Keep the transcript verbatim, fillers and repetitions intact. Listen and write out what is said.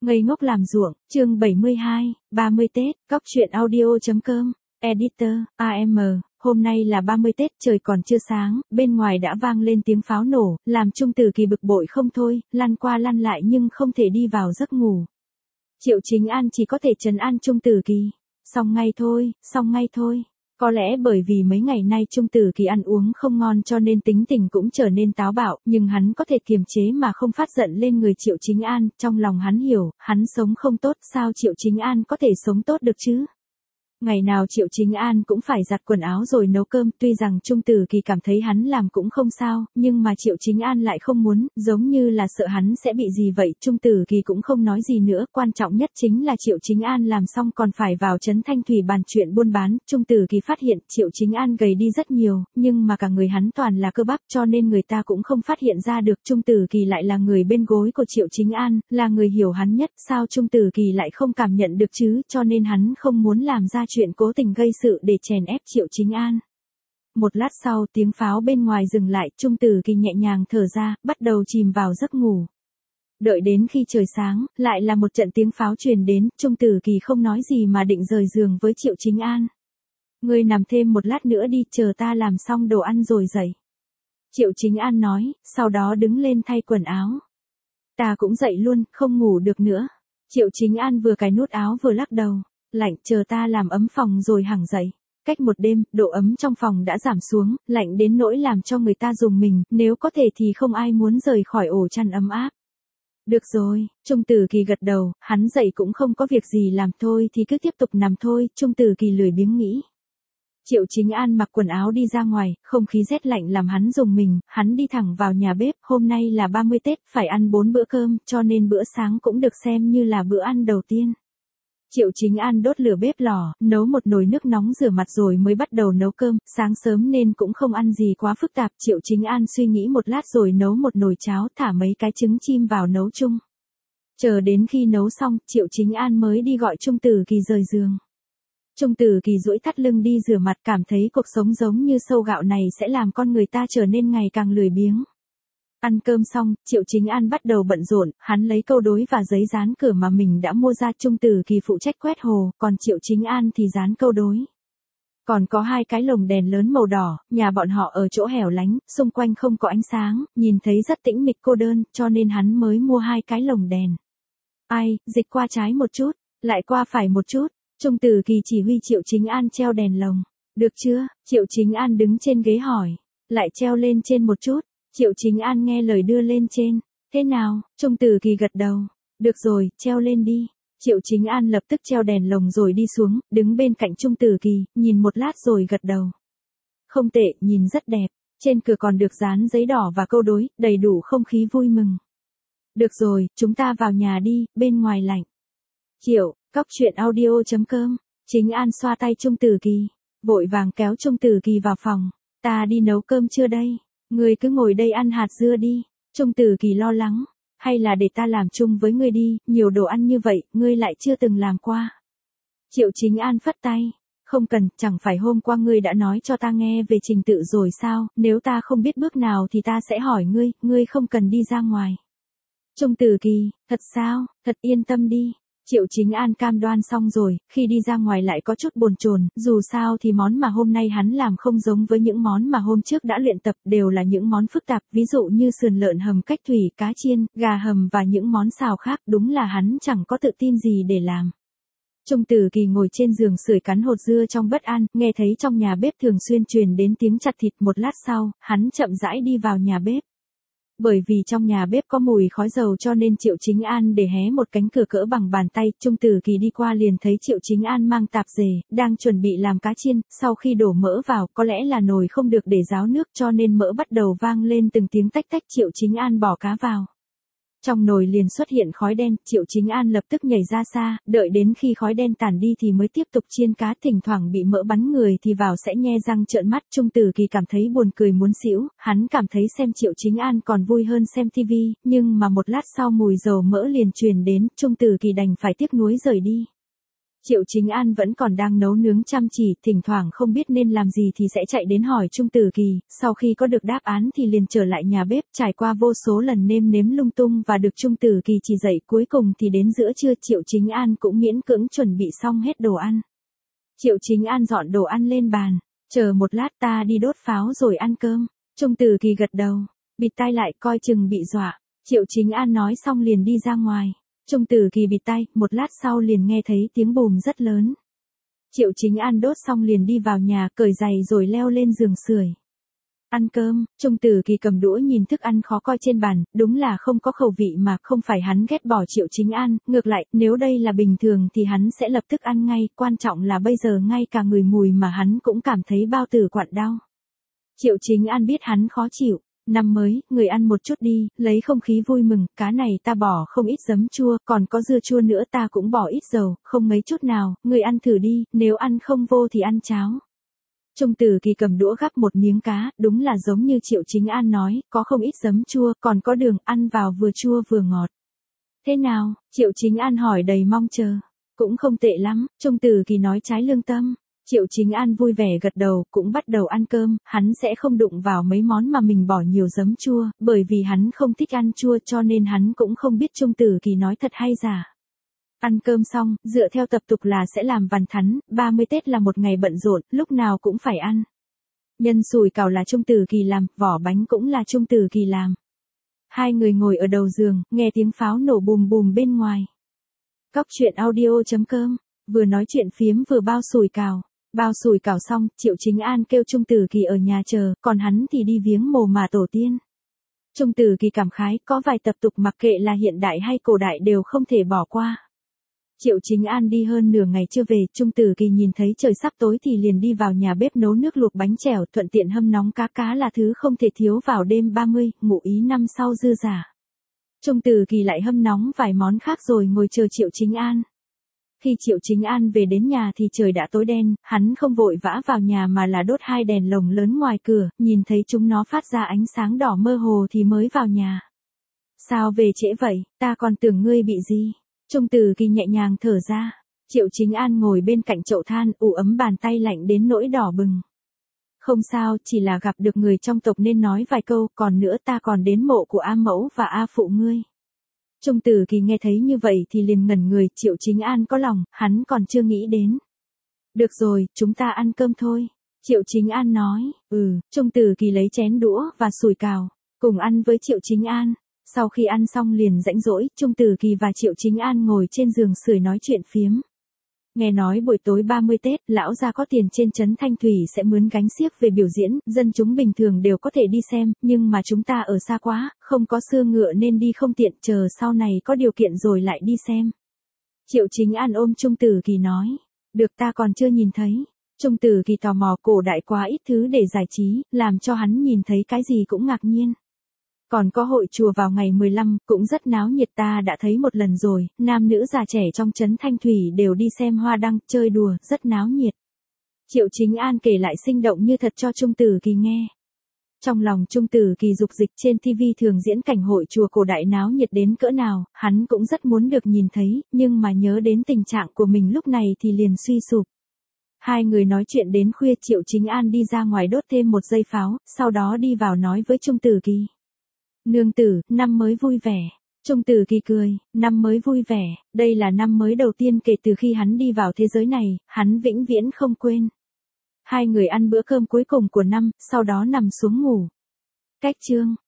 Ngây ngốc làm ruộng, chương bảy mươi hai, ba mươi Tết, Cóc truyện audio.com, Editor, a em, hôm nay là ba mươi Tết, trời còn chưa sáng, bên ngoài đã vang lên tiếng pháo nổ, làm Trung Tử Kỳ bực bội không thôi, lăn qua lăn lại nhưng không thể đi vào giấc ngủ. Triệu Chính An chỉ có thể trấn an Trung Tử Kỳ, xong ngay thôi, xong ngay thôi. Có lẽ bởi vì mấy ngày nay Trung Tử Kỳ ăn uống không ngon cho nên tính tình cũng trở nên táo bạo, nhưng hắn có thể kiềm chế mà không phát giận lên người Triệu Chính An, trong lòng hắn hiểu, hắn sống không tốt, sao Triệu Chính An có thể sống tốt được chứ? Ngày nào Triệu Chính An cũng phải giặt quần áo rồi nấu cơm, tuy rằng Trung Tử Kỳ cảm thấy hắn làm cũng không sao, nhưng mà Triệu Chính An lại không muốn, giống như là sợ hắn sẽ bị gì vậy, Trung Tử Kỳ cũng không nói gì nữa, quan trọng nhất chính là Triệu Chính An làm xong còn phải vào trấn Thanh Thủy bàn chuyện buôn bán, Trung Tử Kỳ phát hiện Triệu Chính An gầy đi rất nhiều, nhưng mà cả người hắn toàn là cơ bắp cho nên người ta cũng không phát hiện ra được, Trung Tử Kỳ lại là người bên gối của Triệu Chính An, là người hiểu hắn nhất, sao Trung Tử Kỳ lại không cảm nhận được chứ, cho nên hắn không muốn làm ra chuyện cố tình gây sự để chèn ép Triệu Chính An. Một lát sau tiếng pháo bên ngoài dừng lại, Trung Tử Kỳ nhẹ nhàng thở ra, bắt đầu chìm vào giấc ngủ. Đợi đến khi trời sáng, lại là một trận tiếng pháo truyền đến, Trung Tử Kỳ không nói gì mà định rời giường với Triệu Chính An. Ngươi nằm thêm một lát nữa đi, chờ ta làm xong đồ ăn rồi dậy. Triệu Chính An nói, sau đó đứng lên thay quần áo. Ta cũng dậy luôn, không ngủ được nữa. Triệu Chính An vừa cài nút áo vừa lắc đầu. Lạnh, chờ ta làm ấm phòng rồi hẳn dậy. Cách một đêm, độ ấm trong phòng đã giảm xuống, lạnh đến nỗi làm cho người ta rùng mình, nếu có thể thì không ai muốn rời khỏi ổ chăn ấm áp. Được rồi, Trung Tử Kỳ gật đầu, hắn dậy cũng không có việc gì làm thôi thì cứ tiếp tục nằm thôi, Trung Tử Kỳ lười biếng nghĩ. Triệu Chính An mặc quần áo đi ra ngoài, không khí rét lạnh làm hắn rùng mình, hắn đi thẳng vào nhà bếp, hôm nay là ba mươi Tết, phải ăn bốn bữa cơm, cho nên bữa sáng cũng được xem như là bữa ăn đầu tiên. Triệu Chính An đốt lửa bếp lò, nấu một nồi nước nóng rửa mặt rồi mới bắt đầu nấu cơm, sáng sớm nên cũng không ăn gì quá phức tạp, Triệu Chính An suy nghĩ một lát rồi nấu một nồi cháo, thả mấy cái trứng chim vào nấu chung. Chờ đến khi nấu xong, Triệu Chính An mới đi gọi Trung Tử Kỳ rời giường. Trung Tử Kỳ duỗi thắt lưng đi rửa mặt, cảm thấy cuộc sống giống như sâu gạo này sẽ làm con người ta trở nên ngày càng lười biếng. Ăn cơm xong, Triệu Chính An bắt đầu bận rộn, hắn lấy câu đối và giấy dán cửa mà mình đã mua ra, Trung Tử Kỳ phụ trách quét hồ, còn Triệu Chính An thì dán câu đối. Còn có hai cái lồng đèn lớn màu đỏ, nhà bọn họ ở chỗ hẻo lánh, xung quanh không có ánh sáng, nhìn thấy rất tĩnh mịch cô đơn, cho nên hắn mới mua hai cái lồng đèn. Ai, dịch qua trái một chút, lại qua phải một chút, Trung Tử Kỳ chỉ huy Triệu Chính An treo đèn lồng. Được chưa? Triệu Chính An đứng trên ghế hỏi. Lại treo lên trên một chút. Triệu Chính An nghe lời đưa lên trên. Thế nào? Trung Tử Kỳ gật đầu. Được rồi, treo lên đi. Triệu Chính An lập tức treo đèn lồng rồi đi xuống, đứng bên cạnh Trung Tử Kỳ, nhìn một lát rồi gật đầu. Không tệ, nhìn rất đẹp. Trên cửa còn được dán giấy đỏ và câu đối, đầy đủ không khí vui mừng. Được rồi, chúng ta vào nhà đi, bên ngoài lạnh. Triệu, Cóc truyện audio.com, Chính An xoa tay Trung Tử Kỳ, vội vàng kéo Trung Tử Kỳ vào phòng. Ta đi nấu cơm chưa đây? Ngươi cứ ngồi đây ăn hạt dưa đi. Trung Tử Kỳ lo lắng. Hay là để ta làm chung với ngươi đi, nhiều đồ ăn như vậy, ngươi lại chưa từng làm qua. Triệu Chính An phất tay. Không cần, chẳng phải hôm qua ngươi đã nói cho ta nghe về trình tự rồi sao, nếu ta không biết bước nào thì ta sẽ hỏi ngươi, ngươi không cần đi ra ngoài. Trung Tử Kỳ, thật sao, thật yên tâm đi. Triệu Chính An cam đoan xong rồi, khi đi ra ngoài lại có chút bồn chồn, dù sao thì món mà hôm nay hắn làm không giống với những món mà hôm trước đã luyện tập, đều là những món phức tạp, ví dụ như sườn lợn hầm cách thủy, cá chiên, gà hầm và những món xào khác, đúng là hắn chẳng có tự tin gì để làm. Trung Tử Kỳ ngồi trên giường sưởi cắn hột dưa trong bất an, nghe thấy trong nhà bếp thường xuyên truyền đến tiếng chặt thịt, một lát sau, hắn chậm rãi đi vào nhà bếp. Bởi vì trong nhà bếp có mùi khói dầu cho nên Triệu Chính An để hé một cánh cửa cỡ bằng bàn tay, Trung Tử Kỳ đi qua liền thấy Triệu Chính An mang tạp dề, đang chuẩn bị làm cá chiên, sau khi đổ mỡ vào, có lẽ là nồi không được để ráo nước cho nên mỡ bắt đầu vang lên từng tiếng tách tách, Triệu Chính An bỏ cá vào. Trong nồi liền xuất hiện khói đen, Triệu Chính An lập tức nhảy ra xa, đợi đến khi khói đen tản đi thì mới tiếp tục chiên cá, thỉnh thoảng bị mỡ bắn người thì vào sẽ nhe răng trợn mắt. Trung Tử Kỳ cảm thấy buồn cười muốn xỉu, hắn cảm thấy xem Triệu Chính An còn vui hơn xem tivi, nhưng mà một lát sau mùi dầu mỡ liền truyền đến, Trung Tử Kỳ đành phải tiếc nuối rời đi. Triệu Chính An vẫn còn đang nấu nướng chăm chỉ, thỉnh thoảng không biết nên làm gì thì sẽ chạy đến hỏi Trung Tử Kỳ, sau khi có được đáp án thì liền trở lại nhà bếp, trải qua vô số lần nêm nếm lung tung và được Trung Tử Kỳ chỉ dạy, cuối cùng thì đến giữa trưa Triệu Chính An cũng miễn cưỡng chuẩn bị xong hết đồ ăn. Triệu Chính An dọn đồ ăn lên bàn, chờ một lát ta đi đốt pháo rồi ăn cơm. Trung Tử Kỳ gật đầu, bịt tai lại coi chừng bị dọa. Triệu Chính An nói xong liền đi ra ngoài. Trung Tử Kỳ bịt tai, một lát sau liền nghe thấy tiếng bùm rất lớn. Triệu Chính An đốt xong liền đi vào nhà, cởi giày rồi leo lên giường sưởi. Ăn cơm, Trung Tử Kỳ cầm đũa nhìn thức ăn khó coi trên bàn, đúng là không có khẩu vị mà không phải hắn ghét bỏ Triệu Chính An, ngược lại, nếu đây là bình thường thì hắn sẽ lập tức ăn ngay, quan trọng là bây giờ ngay cả ngửi mùi mà hắn cũng cảm thấy bao tử quặn đau. Triệu Chính An biết hắn khó chịu. Năm mới, người ăn một chút đi, lấy không khí vui mừng, cá này ta bỏ không ít giấm chua, còn có dưa chua nữa ta cũng bỏ ít dầu, không mấy chút nào, người ăn thử đi, nếu ăn không vô thì ăn cháo. Trung Tử Kỳ cầm đũa gắp một miếng cá, đúng là giống như Triệu Chính An nói, có không ít giấm chua, còn có đường, ăn vào vừa chua vừa ngọt. Thế nào? Triệu Chính An hỏi đầy mong chờ. Cũng không tệ lắm, Trung Tử Kỳ nói trái lương tâm. Triệu Chính An vui vẻ gật đầu, cũng bắt đầu ăn cơm, hắn sẽ không đụng vào mấy món mà mình bỏ nhiều giấm chua, bởi vì hắn không thích ăn chua cho nên hắn cũng không biết Trung Tử Kỳ nói thật hay giả. Ăn cơm xong, dựa theo tập tục là sẽ làm vằn thắn, ba mươi Tết là một ngày bận rộn, lúc nào cũng phải ăn. Nhân sủi cảo là Trung Tử Kỳ làm, vỏ bánh cũng là Trung Tử Kỳ làm. Hai người ngồi ở đầu giường, nghe tiếng pháo nổ bùm bùm bên ngoài. Cóc truyện audio chấm com, vừa nói chuyện phiếm vừa bao sủi cảo. Bao sủi cảo xong, Triệu Chính An kêu Trung Tử Kỳ ở nhà chờ, còn hắn thì đi viếng mồ mà tổ tiên. Trung Tử Kỳ cảm khái, có vài tập tục mặc kệ là hiện đại hay cổ đại đều không thể bỏ qua. Triệu Chính An đi hơn nửa ngày chưa về, Trung Tử Kỳ nhìn thấy trời sắp tối thì liền đi vào nhà bếp nấu nước luộc bánh chèo, thuận tiện hâm nóng cá, cá là thứ không thể thiếu vào đêm ba mươi, ngụ ý năm sau dư giả. Trung Tử Kỳ lại hâm nóng vài món khác rồi ngồi chờ Triệu Chính An. Khi Triệu Chính An về đến nhà thì trời đã tối đen, hắn không vội vã vào nhà mà là đốt hai đèn lồng lớn ngoài cửa, nhìn thấy chúng nó phát ra ánh sáng đỏ mơ hồ thì mới vào nhà. Sao về trễ vậy, ta còn tưởng ngươi bị gì? Trung Tử Kỳ nhẹ nhàng thở ra. Triệu Chính An ngồi bên cạnh chậu than, ủ ấm bàn tay lạnh đến nỗi đỏ bừng. Không sao, chỉ là gặp được người trong tộc nên nói vài câu, còn nữa ta còn đến mộ của A mẫu và A phụ ngươi. Trung Tử Kỳ nghe thấy như vậy thì liền ngẩn người, Triệu Chính An có lòng, hắn còn chưa nghĩ đến. Được rồi, chúng ta ăn cơm thôi. Triệu Chính An nói, ừ, Trung Tử Kỳ lấy chén đũa và sủi cảo, cùng ăn với Triệu Chính An. Sau khi ăn xong liền rãnh rỗi, Trung Tử Kỳ và Triệu Chính An ngồi trên giường sưởi nói chuyện phiếm. Nghe nói buổi tối ba mươi Tết, lão gia có tiền trên trấn Thanh Thủy sẽ mướn gánh xiếc về biểu diễn, dân chúng bình thường đều có thể đi xem, nhưng mà chúng ta ở xa quá, không có xưa ngựa nên đi không tiện, chờ sau này có điều kiện rồi lại đi xem. Triệu Chính An ôm Trung Tử Kỳ nói, được, ta còn chưa nhìn thấy. Trung Tử Kỳ tò mò, cổ đại quá ít thứ để giải trí, làm cho hắn nhìn thấy cái gì cũng ngạc nhiên. Còn có hội chùa vào ngày mười lăm, cũng rất náo nhiệt, ta đã thấy một lần rồi, nam nữ già trẻ trong trấn Thanh Thủy đều đi xem hoa đăng, chơi đùa, rất náo nhiệt. Triệu Chính An kể lại sinh động như thật cho Trung Tử Kỳ nghe. Trong lòng Trung Tử Kỳ dục dịch, trên ti vi thường diễn cảnh hội chùa cổ đại náo nhiệt đến cỡ nào, hắn cũng rất muốn được nhìn thấy, nhưng mà nhớ đến tình trạng của mình lúc này thì liền suy sụp. Hai người nói chuyện đến khuya, Triệu Chính An đi ra ngoài đốt thêm một dây pháo, sau đó đi vào nói với Trung Tử Kỳ. Nương tử, năm mới vui vẻ. Trung Tử Kỳ cười, năm mới vui vẻ, đây là năm mới đầu tiên kể từ khi hắn đi vào thế giới này, hắn vĩnh viễn không quên. Hai người ăn bữa cơm cuối cùng của năm, sau đó nằm xuống ngủ. Cách chương